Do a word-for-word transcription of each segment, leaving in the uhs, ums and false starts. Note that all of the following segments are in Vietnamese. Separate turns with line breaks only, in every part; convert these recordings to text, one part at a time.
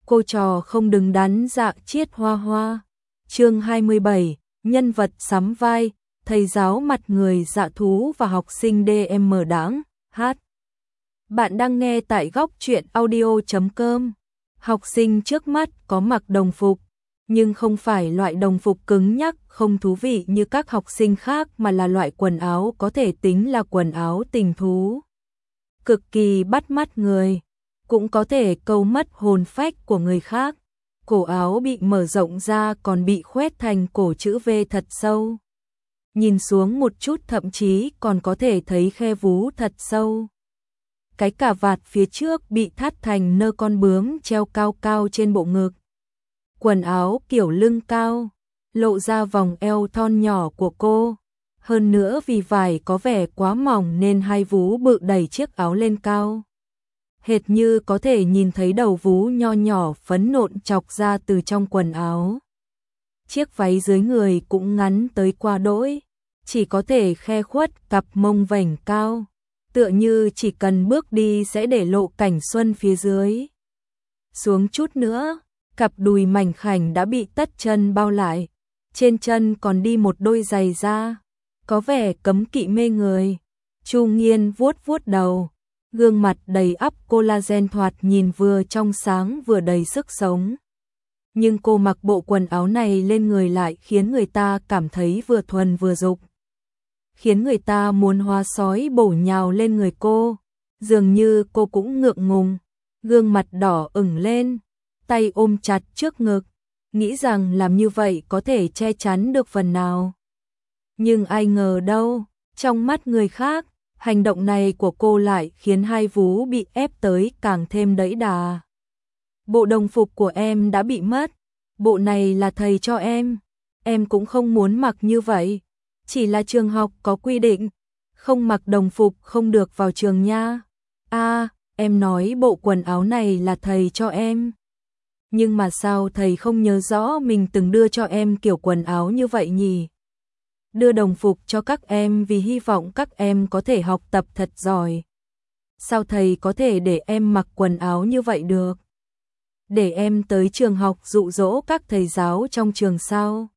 Cô trò không đứng đắn dạ chiết hoa hoa. Chương hai mươi bảy, nhân vật sắm vai, thầy giáo mặt người dạ thú và học sinh đê em đáng, hát. Bạn đang nghe tại góc truyện audio chấm com. Học sinh trước mắt có mặc đồng phục, nhưng không phải loại đồng phục cứng nhắc không thú vị như các học sinh khác mà là loại quần áo có thể tính là quần áo tình thú. Cực kỳ bắt mắt người, cũng có thể câu mất hồn phách của người khác. Cổ áo bị mở rộng ra còn bị khoét thành cổ chữ V thật sâu. Nhìn xuống một chút thậm chí còn có thể thấy khe vú thật sâu. Cái cà vạt phía trước bị thắt thành nơ con bướm treo cao cao trên bộ ngực. Quần áo kiểu lưng cao, lộ ra vòng eo thon nhỏ của cô. Hơn nữa vì vải có vẻ quá mỏng nên hai vú bự đẩy chiếc áo lên cao. Hệt như có thể nhìn thấy đầu vú nho nhỏ phấn nộn chọc ra từ trong quần áo. Chiếc váy dưới người cũng ngắn tới qua đỗi, chỉ có thể khe khuất cặp mông vành cao, tựa như chỉ cần bước đi sẽ để lộ cảnh xuân phía dưới. Xuống chút nữa, cặp đùi mảnh khảnh đã bị tất chân bao lại, trên chân còn đi một đôi giày da, có vẻ cấm kỵ mê người. Chu Nghiên vuốt vuốt đầu, gương mặt đầy ắp collagen thoạt nhìn vừa trong sáng vừa đầy sức sống. Nhưng cô mặc bộ quần áo này lên người lại khiến người ta cảm thấy vừa thuần vừa dục, khiến người ta muốn hóa sói bổ nhào lên người cô. Dường như cô cũng ngượng ngùng, gương mặt đỏ ửng lên, tay ôm chặt trước ngực, nghĩ rằng làm như vậy có thể che chắn được phần nào. Nhưng ai ngờ đâu, trong mắt người khác, hành động này của cô lại khiến hai vú bị ép tới càng thêm đẫy đà. Bộ đồng phục của em đã bị mất, bộ này là thầy cho em, em cũng không muốn mặc như vậy, chỉ là trường học có quy định, không mặc đồng phục không được vào trường nha. À, em nói bộ quần áo này là thầy cho em. Nhưng mà sao thầy không nhớ rõ mình từng đưa cho em kiểu quần áo như vậy nhỉ? Đưa đồng phục cho các em vì hy vọng các em có thể học tập thật giỏi. Sao thầy có thể để em mặc quần áo như vậy được? Để em tới trường học dụ dỗ các thầy giáo trong trường sao?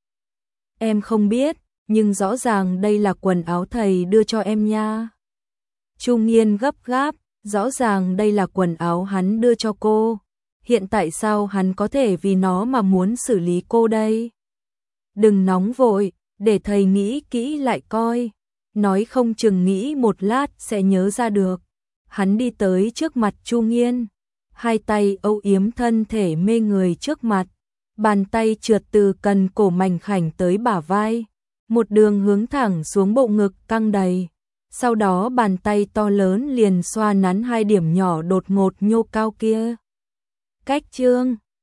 Em không biết, nhưng rõ ràng đây là quần áo thầy đưa cho em nha. Chu Nghiên gấp gáp, rõ ràng đây là quần áo hắn đưa cho cô. Hiện tại sao hắn có thể vì nó mà muốn xử lý cô đây? Đừng nóng vội, để thầy nghĩ kỹ lại coi. Nói không chừng nghĩ một lát sẽ nhớ ra được. Hắn đi tới trước mặt Chu Nghiên, hai tay âu yếm thân thể mê người trước mặt, bàn tay trượt từ cần cổ mảnh khảnh tới bả vai, một đường hướng thẳng xuống bộ ngực căng đầy. Sau đó bàn tay to lớn liền xoa nắn hai điểm nhỏ đột ngột nhô cao kia. Cách chương